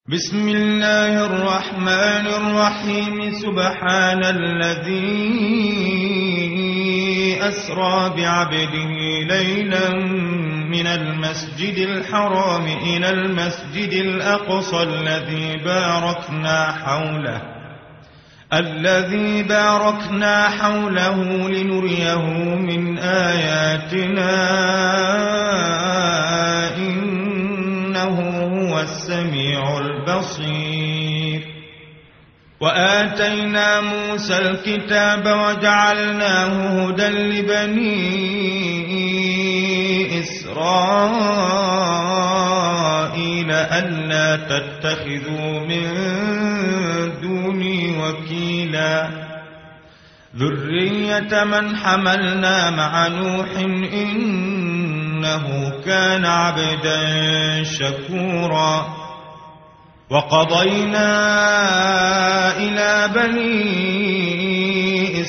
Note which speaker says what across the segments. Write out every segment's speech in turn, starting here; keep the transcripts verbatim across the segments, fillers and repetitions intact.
Speaker 1: بسم الله الرحمن الرحيم سبحان الذي أسرى بعبده ليلا من المسجد الحرام إلى المسجد الأقصى الذي باركنا حوله الذي باركنا حوله لنريه من آياتنا إنه هو السميع البصير. وآتينا موسى الكتاب وجعلناه هدى لبني إسرائيل ألا تتخذوا من دوني وكيلا ذرية من حملنا مع نوح إنه كان عبدا شكورا. وقضينا إلى بني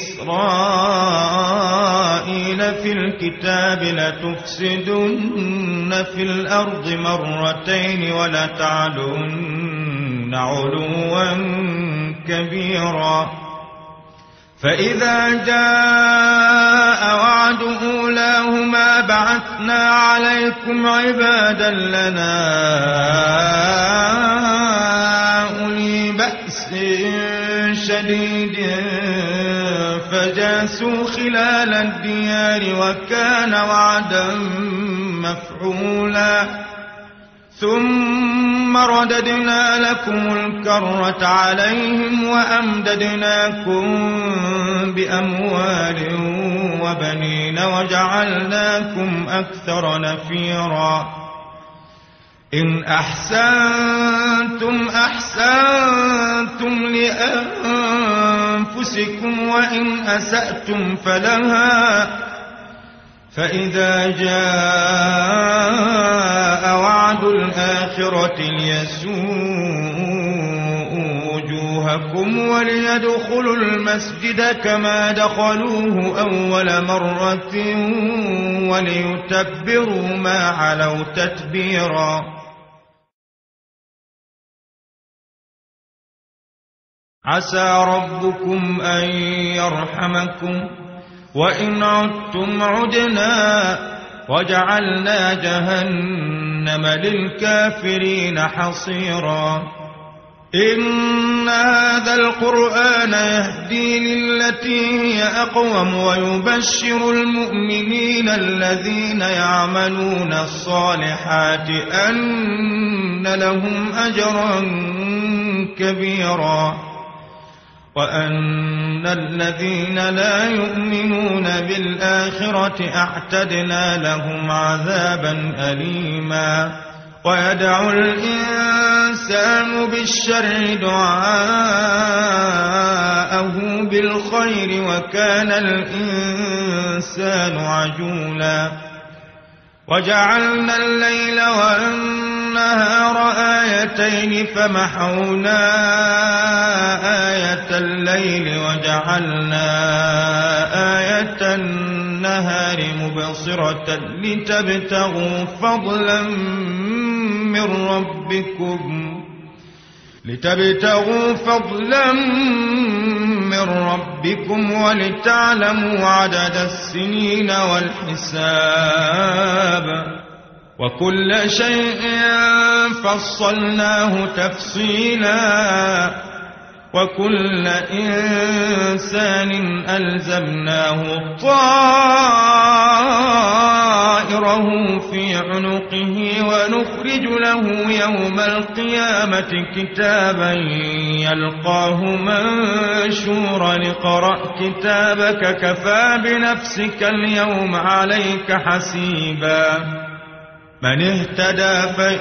Speaker 1: إسرائيل في الكتاب لتفسدن في الأرض مرتين ولتعلن علوا كبيرا. فإذا جاء وعد أولاهما بعثنا عليكم عبادا لنا أولي بأس شديد فجاسوا خلال الديار وكان وعدا مفعولا. ثم رددنا لكم الكرة عليهم وأمددناكم بأموال وبنين وجعلناكم أكثر نفيرا. إن أحسنتم أحسنتم لأنفسكم وإن أسأتم فلها. فإذا جاء وعد الآخرة ليسوءوا وجوهكم وليدخلوا المسجد كما دخلوه أول مرة وليتبروا ما علوا تتبيرا. عسى ربكم أن يرحمكم وإن عدتم عدنا وجعلنا جهنم للكافرين حصيرا. إن هذا القرآن يهدي للتي هي أقوم ويبشر المؤمنين الذين يعملون الصالحات أن لهم أجرا كبيرا وأن الذين لا يؤمنون بالآخرة أعتدنا لهم عذابا أليما. ويدعو الإنسان بالشر دعاءه بالخير وكان الإنسان عجولا. وجعلنا الليل والنهار آيتين فمحونا آية الليل وجعلنا آية النهار مبصرة لتبتغوا فضلا من ربكم لتبتغوا فضلا من ربكم ولتعلموا عدد السنين والحساب وكل شيء فصلناه تفصيلا. وكل إنسان ألزمناه طائره في عنقه ونخرج له يوم القيامة كتابا يلقاه منشورا. اقرأ كتابك كفى بنفسك اليوم عليك حسيبا. من اهتدى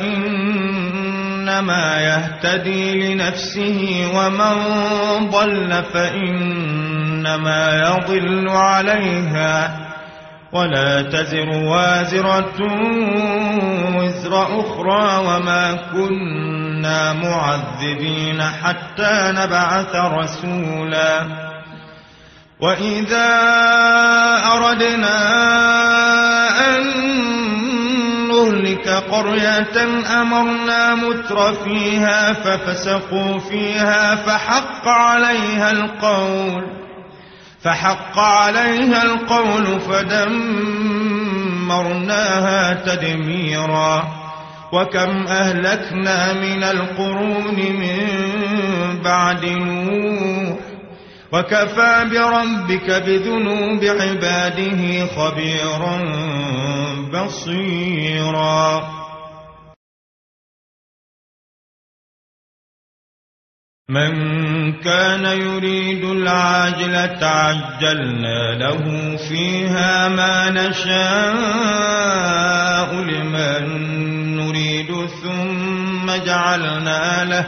Speaker 1: فإنما يهتدي لنفسه ومن ضل فإنما يضل عليها ولا تزر وازرة وزر أخرى وما كنا معذبين حتى نبعث رسولا. وإذا أردنا أن نهلك قرية أمرنا متر فيها ففسقوا فيها فحق عليها القول فحق عليها القول فدمرناها تدميرا وكم أهلكنا من القرون من بعد نوح وكفى بربك بذنوب عباده خبيرا بصيرا من كان يريد العاجلة عجلنا له فيها ما نشاء لمن نريد ثم جعلنا له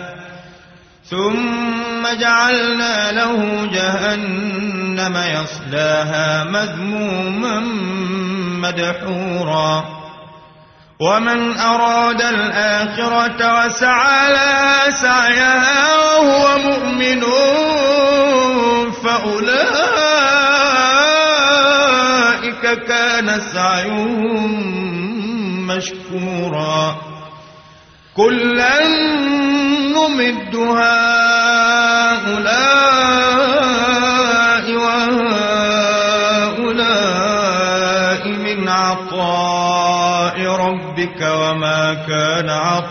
Speaker 1: ثم جعلنا له جهنم يصلاها مذموما مدحورا ومن أراد الآخرة وسعى لها سعيها وهو مؤمن فأولئك كان سعيهم مشكورا كلا نمد هؤلاء وهؤلاء من عطاء ربك وما كان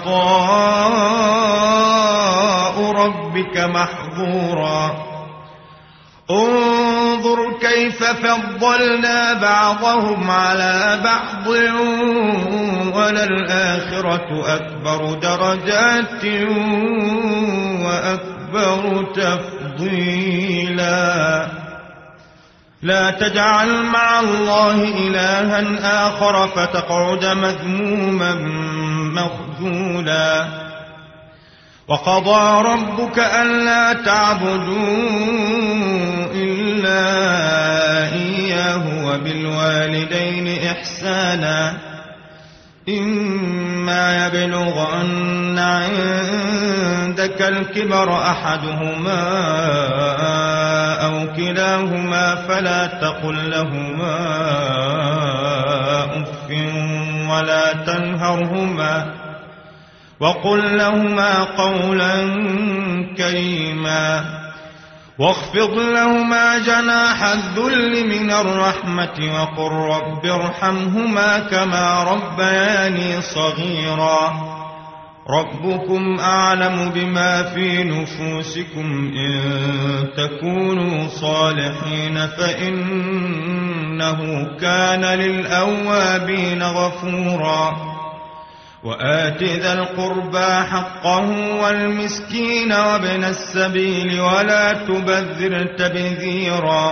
Speaker 1: عطاء ربك محظورا انظر كيف فضلنا بعضهم على بعض وللآخرة أكبر درجات وأكبر تفضيلا لا تجعل مع الله إلها آخر فتقعد مذموما مخذولا وقضى ربك ألا تعبدوا إلا إياه وبالوالدين إحسانا إما يبلغن عندك الكبر أحدهما أو كلاهما فلا تقل لهما أف ولا تنهرهما وقل لهما قولا كريما واخفض لهما جناح الذل من الرحمة وقل رب ارحمهما كما ربياني صغيرا ربكم أعلم بما في نفوسكم إن تكونوا صالحين فإنه كان للأوابين غفورا وآت ذا القربى حقه والمسكين وابن السبيل ولا تبذر تبذيرا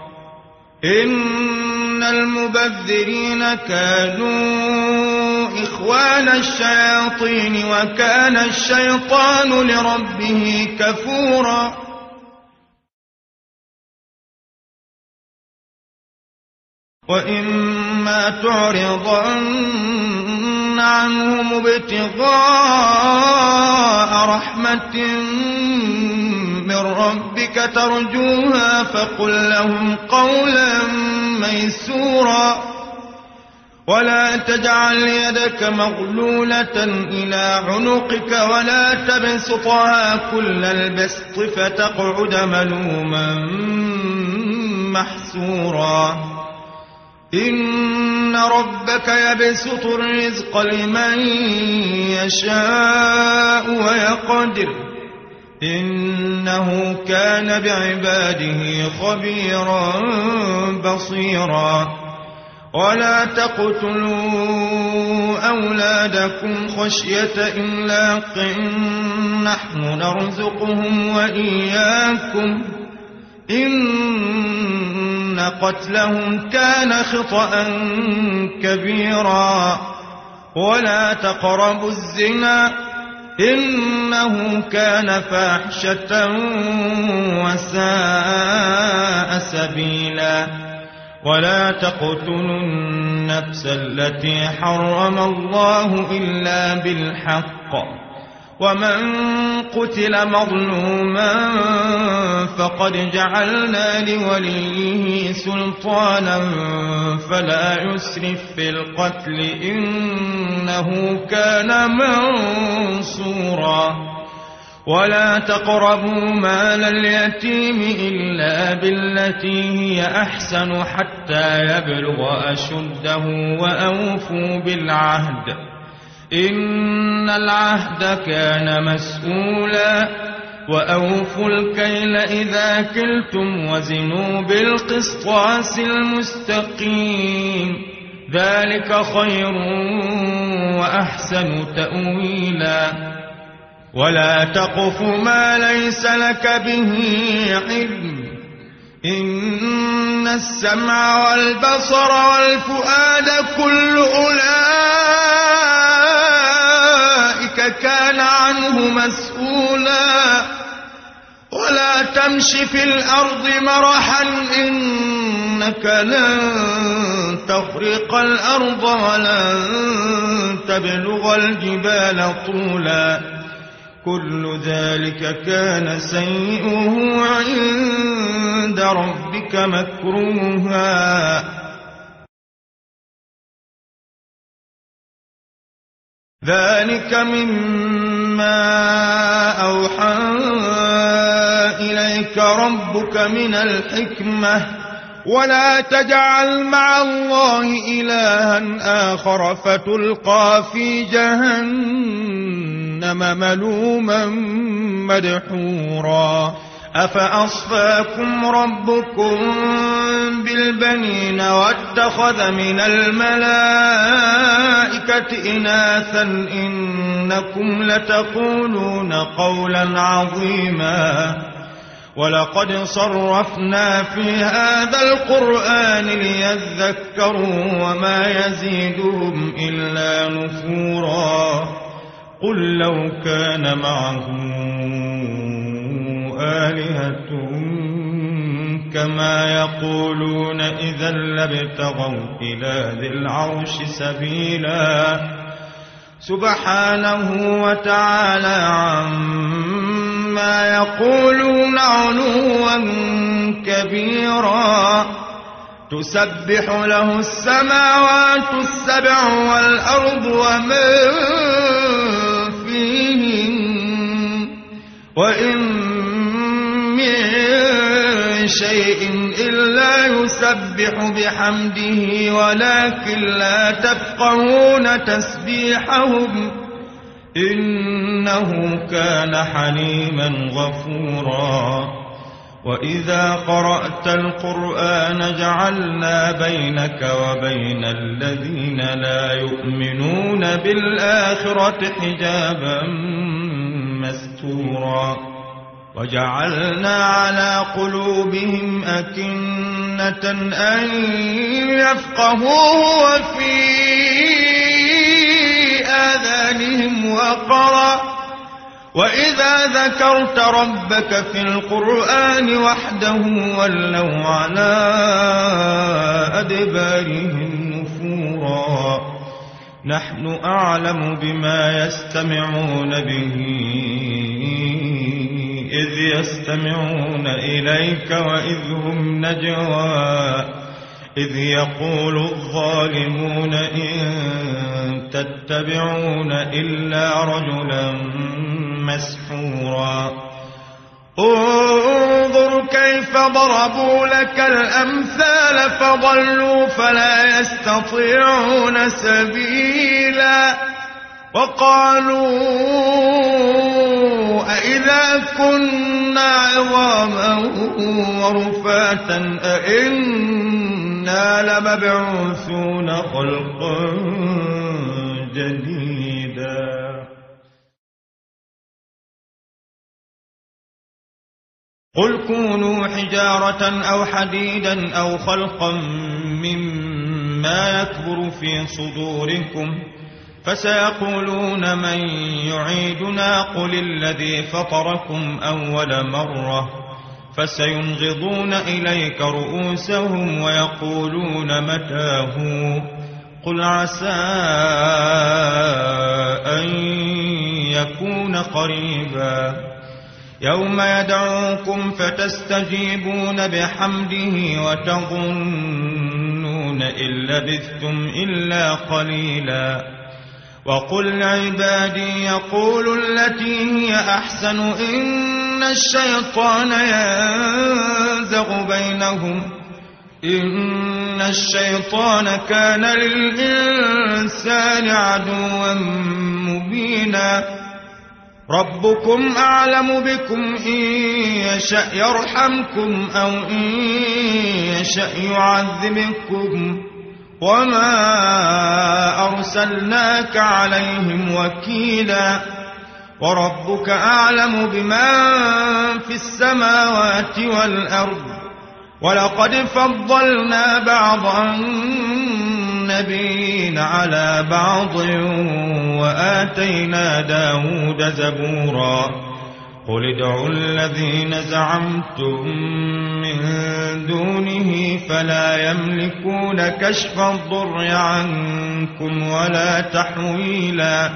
Speaker 1: إن المبذرين كانوا إخوان الشياطين وكان الشيطان لربه كفورا وإما تعرضن عنهم ابتغاء رحمة من ربك ترجوها فقل لهم قولا ميسورا ولا تجعل يدك مغلولة إلى عنقك ولا تبسطها كل البسط فتقعد ملوما محسورا إن ربك يبسط الرزق لمن يشاء ويقدر إنه كان بعباده خبيرا بصيرا ولا تقتلوا أولادكم خشية إملاق نحن نرزقهم وإياكم إن قتلهم كان خطأ كبيرا ولا تقربوا الزنا إنه كان فاحشة وساء سبيلا ولا تقتلوا النفس التي حرم الله إلا بالحق ومن قتل مظلوما فقد جعلنا لوليه سلطانا فلا يسرف في القتل إنه كان منصورا ولا تقربوا مال اليتيم إلا بالتي هي أحسن حتى يبلغ أشده وأوفوا بالعهد إن العهد كان مسؤولا وأوفوا الكيل إذا كلتم وزنوا بالقسطاس المستقيم ذلك خير وأحسن تأويلا ولا تقف ما ليس لك به علم إن السمع والبصر والفؤاد كل أولئك كان عنه مسؤولا ولا تمش في الأرض مرحا إنك لن تخرق الأرض ولن تبلغ الجبال طولا كل ذلك كان سيئه عند ربك مكروها ذلك مما أوحى إليك ربك من الحكمة ولا تجعل مع الله إلها آخر فتلقى في جهنم ملوما مدحورا أفأصفاكم ربكم بالبنين واتخذ من الملائكة إناثا إنكم لتقولون قولا عظيما ولقد صرفنا في هذا القرآن ليذكروا وما يزيدهم إلا نفورا قل لو كان معه آلهة كما يقولون إذا لابتغوا إلى ذي العرش سبيلا سبحانه وتعالى عما يقولون علوا كبيرا تسبح له السماوات السبع والأرض ومن فيهن وإن من شيء إلا يسبح بحمده ولكن لا تفقهون تسبيحهم إنه كان حليما غفورا وإذا قرأت القرآن جعلنا بينك وبين الذين لا يؤمنون بالآخرة حجابا مستورا وجعلنا على قلوبهم أكنة أن يفقهوه وفي آذانهم وقرا وإذا ذكرت ربك في القرآن وحده ولوا على أدبارهم نفورا نحن أعلم بما يستمعون به إذ يستمعون إليك وإذ هم نجوى إذ يقول الظالمون إن تتبعون إلا رجلا مسحورا انظر كيف ضربوا لك الأمثال فضلوا فلا يستطيعون سبيلا وقالوا أإذا كنا عظاما ورفاتا أإنا لمبعوثون خلقا جديدا قل كونوا حجارة أو حديدا أو خلقا مما يكبر في صدوركم فسيقولون من يعيدنا قل الذي فطركم أول مرة فسينغضون إليك رؤوسهم ويقولون متى هو قل عسى أن يكون قريبا يوم يدعوكم فتستجيبون بحمده وتظنون إن لبثتم إلا قليلا وقل لعبادي يقولوا التي هي أحسن إن الشيطان ينزغ بينهم إن الشيطان كان للإنسان عدوا مبينا ربكم أعلم بكم إن يشأ يرحمكم أو إن يشأ يعذبكم وما أرسلناك عليهم وكيلا وربك أعلم بمن في السماوات والأرض ولقد فضلنا بعض النبيين على بعض وآتينا داود زبورا قل ادعوا الذين زعمتم من دونه فلا يملكون كشف الضر عنكم ولا تحويلا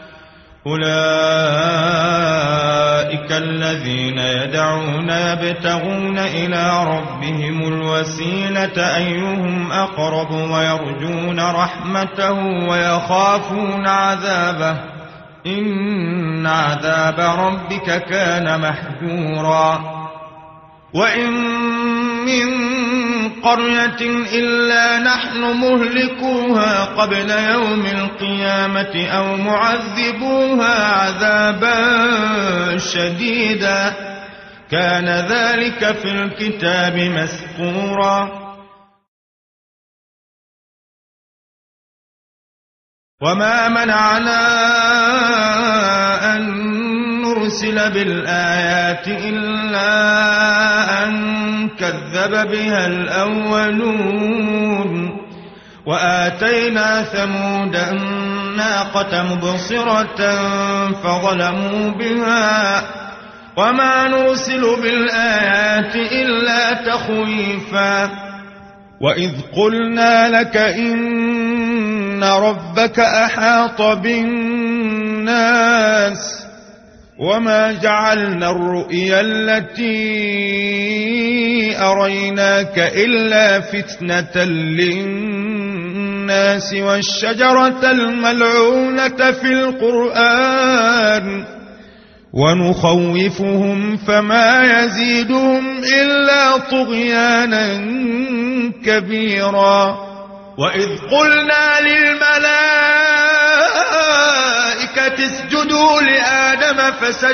Speaker 1: أولئك الذين يدعون يبتغون إلى ربهم الوسيلة أيهم أقرب ويرجون رحمته ويخافون عذابه إن عذاب ربك كان محذورا وإن من قرية إلا نحن مهلكوها قبل يوم القيامة أو معذبوها عذابا شديدا كان ذلك في الكتاب مسطورا وما منعنا أن نرسل بالآيات إلا أن كذب بها الأولون وآتينا ثمود الناقة مبصرة فظلموا بها وما نرسل بالآيات إلا تخويفا وإذ قلنا لك إن ربك أحاط بالناس وما جعلنا الرؤيا التي أريناك إلا فتنة للناس والشجرة الملعونة في القرآن ونخوفهم فما يزيدهم إلا طغيانا كبيرا وإذ قلنا للملائكة اسجدوا لآدم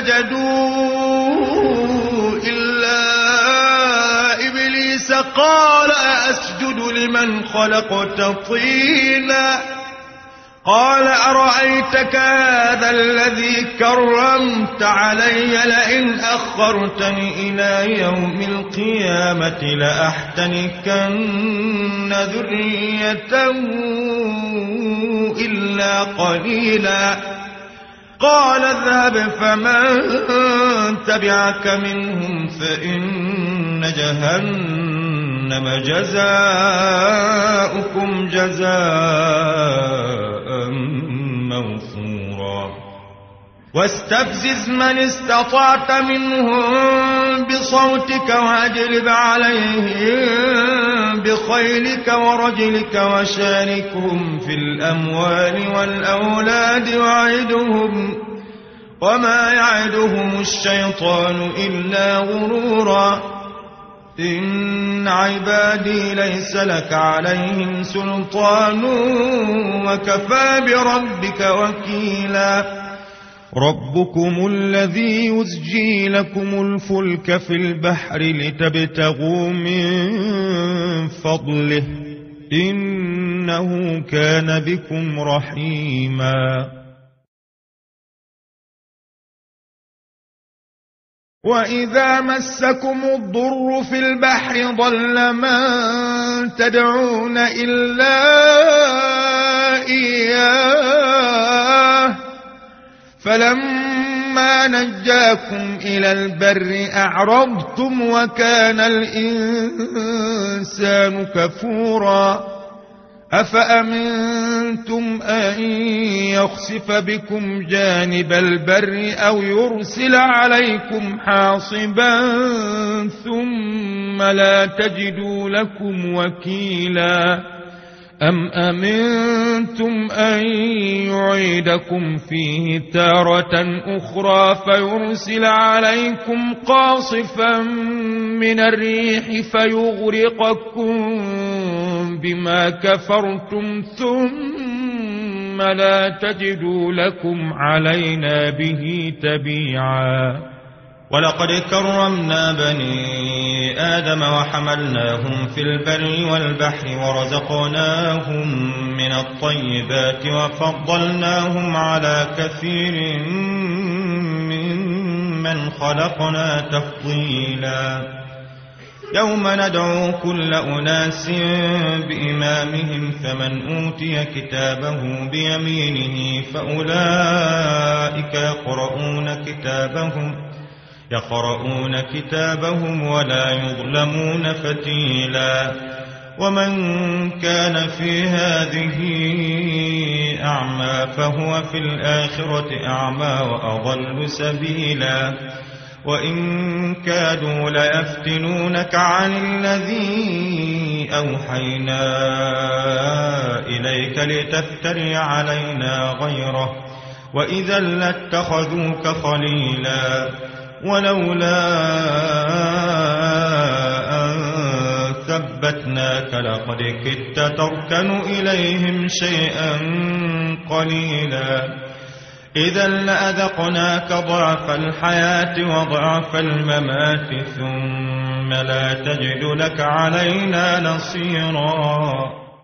Speaker 1: فسجدوا إلا إبليس قال أسجد لمن خلقت طينا قال أرأيتك هذا الذي كرمت علي لئن أخرتني إلى يوم القيامة لأحتنكن ذريته إلا قليلا قال اذهب فمن تبعك منهم فإن جهنم جزاؤكم جزاء موفورا واستفزز من استطعت منهم بصوتك واجلب عليهم بخيلك ورجلك وشاركهم في الأموال والأولاد وعدهم وما يعدهم الشيطان إلا غرورا إن عبادي ليس لك عليهم سلطان وكفى بربك وكيلا ربكم الذي يزجي لكم الفلك في البحر لتبتغوا من فضله إنه كان بكم رحيما وإذا مسكم الضر في البحر ضل من تدعون إلا إياه فلما نجاكم إلى البر أعرضتم وكان الإنسان كفورا أفأمنتم أن يخسف بكم جانب البر أو يرسل عليكم حاصبا ثم لا تجدوا لكم وكيلا أم أمنتم أن يعيدكم فيه تارة أخرى فيرسل عليكم قاصفا من الريح فيغرقكم بما كفرتم ثم لا تجدوا لكم علينا به تبيعا
Speaker 2: ولقد كرمنا بني آدم وحملناهم في البر والبحر ورزقناهم من الطيبات وفضلناهم على كثير ممن خلقنا تفضيلا يوم ندعو كل أناس بإمامهم فمن أوتي كتابه بيمينه فأولئك يقرؤون كتابهم يقرؤون كتابهم ولا يظلمون فتيلا ومن كان في هذه أعمى فهو في الآخرة أعمى وأضل سبيلا وإن كادوا ليفتنونك عن الذي أوحينا إليك لتفتري علينا غيره وإذا لاتخذوك خليلا ولولا أن ثبتناك لقد كدت تركن إليهم شيئا قليلا إذا لأذقناك ضعف الحياة وضعف الممات ثم لا تجد لك علينا نصيرا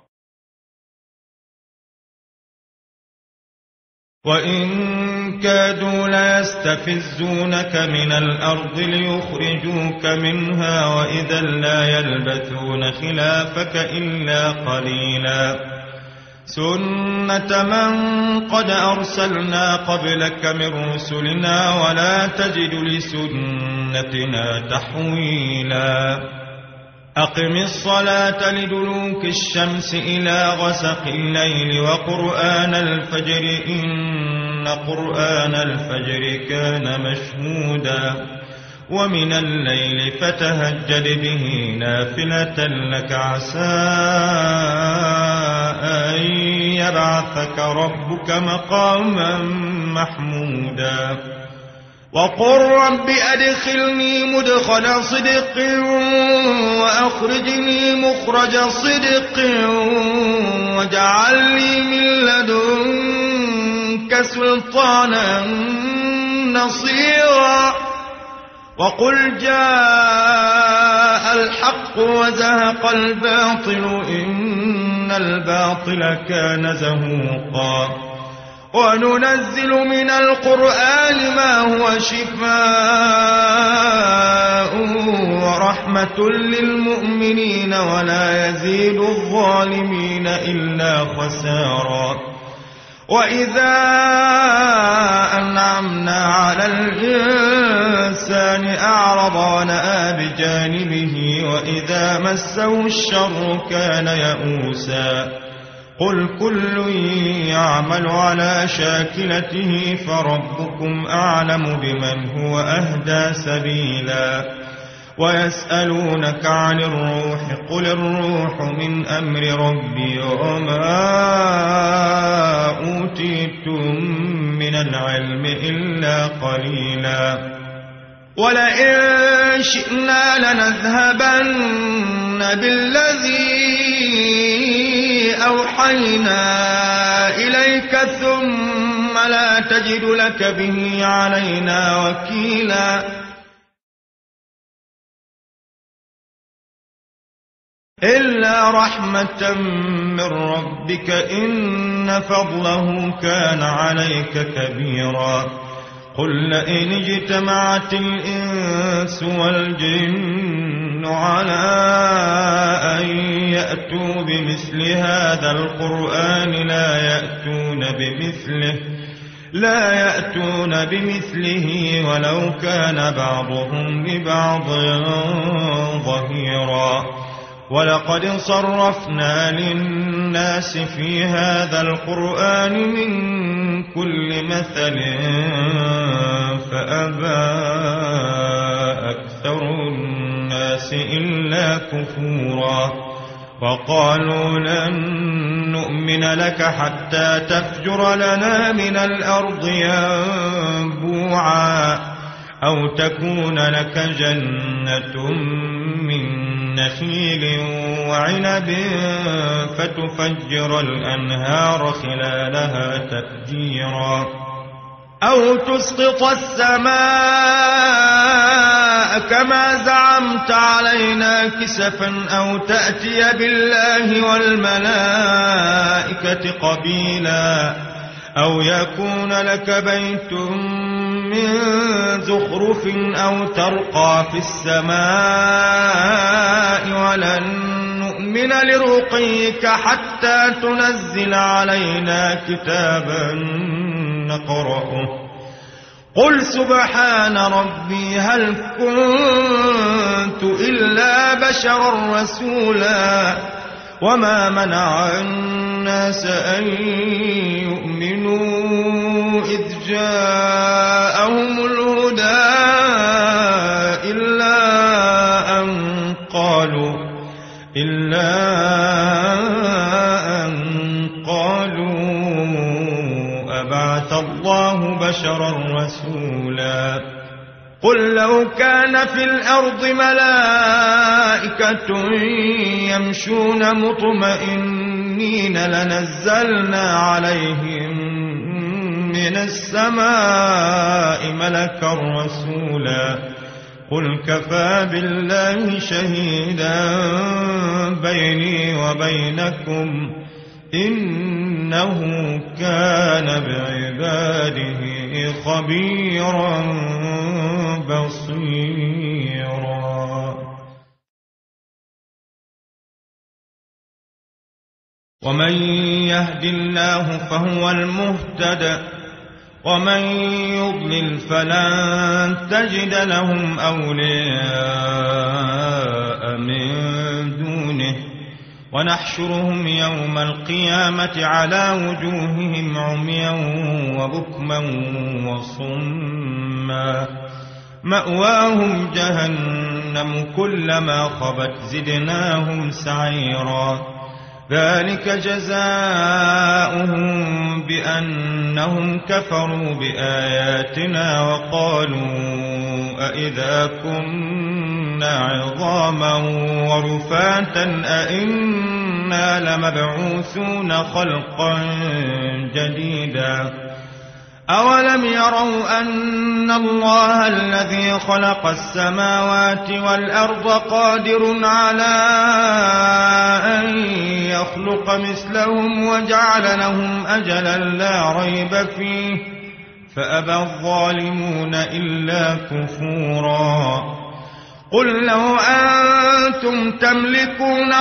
Speaker 2: وإن كادوا ليستفزونك من الأرض ليخرجوك منها وإذا لا يلبثون خلافك إلا قليلا سنة من قد أرسلنا قبلك من رسلنا ولا تجد لسنتنا تحويلا أقم الصلاة لدلوك الشمس إلى غسق الليل وقرآن الفجر إن قرآن الفجر كان مشهودا ومن الليل فتهجد به نافلة لك عسى أن يبعثك ربك مقاما محمودا وقل رب أدخلني مدخل صدق وأخرجني مخرج صدق واجعل لي من لدنك سلطانا نصيرا وقل جاء الحق وزهق الباطل إن الباطل كان زهوقا وننزل من القرآن ما هو شفاء ورحمة للمؤمنين ولا يزيد الظالمين إلا خسارا وإذا أنعمنا على الإنسان أعرض ونأى بجانبه وإذا مسه الشر كان يئوسا قل كل يعمل على شاكلته فربكم أعلم بمن هو أهدى سبيلا ويسألونك عن الروح قل الروح من أمر ربي وما أوتيتم من العلم إلا قليلا ولئن شئنا لنذهبن بالذي أوحينا إليك ثم لا تجد لك به علينا وكيلا إلا رحمة من ربك إن فضله كان عليك كبيرا قل لئن اجتمعت الإنس والجن على أن يأتوا بمثل هذا القرآن لا يأتون بمثله لا يأتون بمثله ولو كان بعضهم لبعض ظهيرا ولقد صرفنا للناس في هذا القرآن من كل مثل فأبى أكثر الناس إلا كفورا وقالوا لن نؤمن لك حتى تفجر لنا من الأرض ينبوعا أو تكون لك جنة من نخيل وعنب فتفجر الأنهار خلالها تفجيرا أو تسقط السماء كما زعمت علينا كسفا أو تأتي بالله والملائكة قبيلا أو يكون لك بيت من زخرف أو ترقى في السماء ولن نؤمن لرقيك حتى تنزل علينا كتابا نقرأه قل سبحان ربي هل كنت إلا بشرا رسولا وما منع الناس أن يؤمنوا إذ جاءهم الهدى إلا أن قالوا إلا أن قالوا أبعث الله بشرا رسولا قل لو كان في الأرض ملائكة يمشون مطمئنين لنزلنا عليهم من السماء ملكا رسولا قل كفى بالله شهيدا بيني وبينكم إنه كان بعباده خبيرا بصيرا ومن يهد الله فهو المهتد ومن يضلل فلن تجد لهم أولياء من دونه ونحشرهم يوم القيامة على وجوههم عميا وبكما وصما مأواهم جهنم كلما خبت زدناهم سعيرا ذلك جزاؤهم بأنهم كفروا بآياتنا وقالوا أئذا كنا عظاما ورفاتا أئنا لمبعوثون خلقا جديدا أولم يروا أن الله الذي خلق السماوات والأرض قادر على أن يخلق مثلهم وجعل لهم أجلا لا ريب فيه فأبى الظالمون إلا كفورا قل لو أنتم تملكون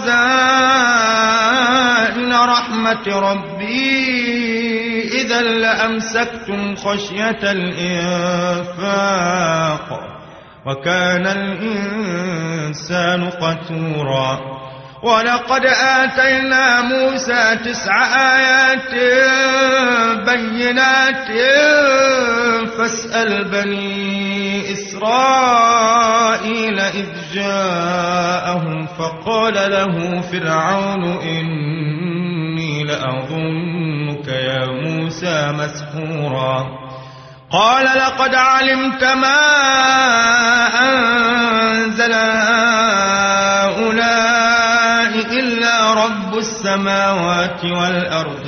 Speaker 2: خزائن رحمة ربي إذا لأمسكتم خشية الإنفاق وكان الإنسان قتورا ولقد آتينا موسى تسع آيات بينات فاسأل بني إسرائيل إذ جاءهم فقال له فرعون إني لأظنك يا موسى مسحورا قال لقد علمت ما أنزل هؤلاء إلا رب السماوات والأرض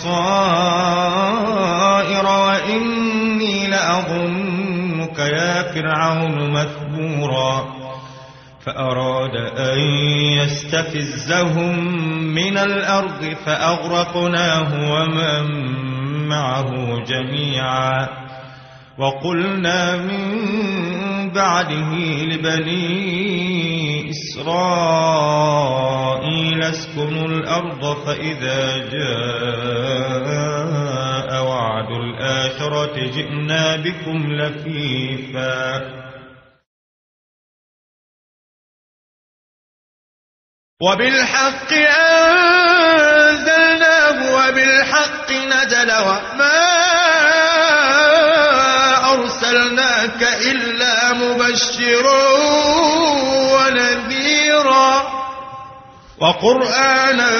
Speaker 2: بصائر وإني لأظنك يا فرعون مثبورا فأراد أن يستفزهم من الأرض فأغرقناه ومن معه جميعا وقلنا من بعده لبني إسرائيل اسكنوا الأرض فإذا جاء وعد الآخرة جئنا بكم لفيفا
Speaker 1: وبالحق أنزلناه وبالحق نزل وما أرسلناك إلا مبشرا ونذيرا وقرآنا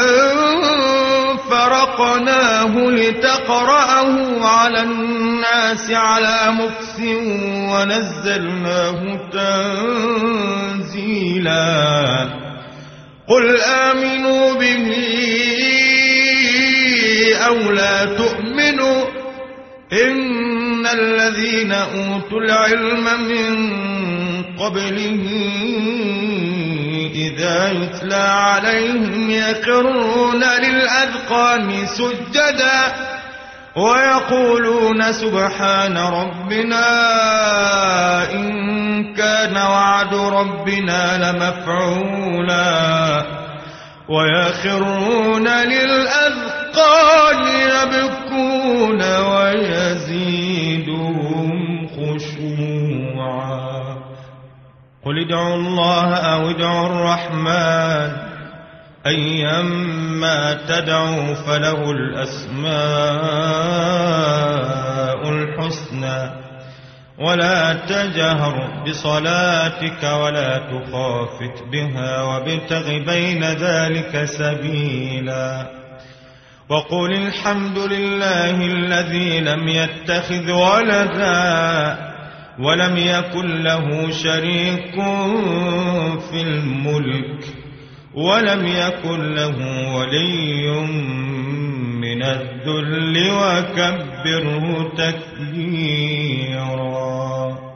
Speaker 1: فرقناه لتقرأه على الناس على مكث ونزلناه تنزيلا قل آمنوا به أو لا تؤمنوا إن الذين أوتوا العلم من قبله إذا يتلى عليهم يخرون للأذقان سجدا ويقولون سبحان ربنا إن كان وعد ربنا لمفعولا ويخرون للأذقان يبكون ويزيدهم خشوعا قل ادعوا الله أو ادعوا الرحمن أيما تدعوا فله الأسماء الحسنى ولا تجهر بصلاتك ولا تخافت بها وابتغ بين ذلك سبيلا وقل الحمد لله الذي لم يتخذ ولدا ولم يكن له شريك في الملك ولم يكن له ولي من الذل وكبره تكبيرا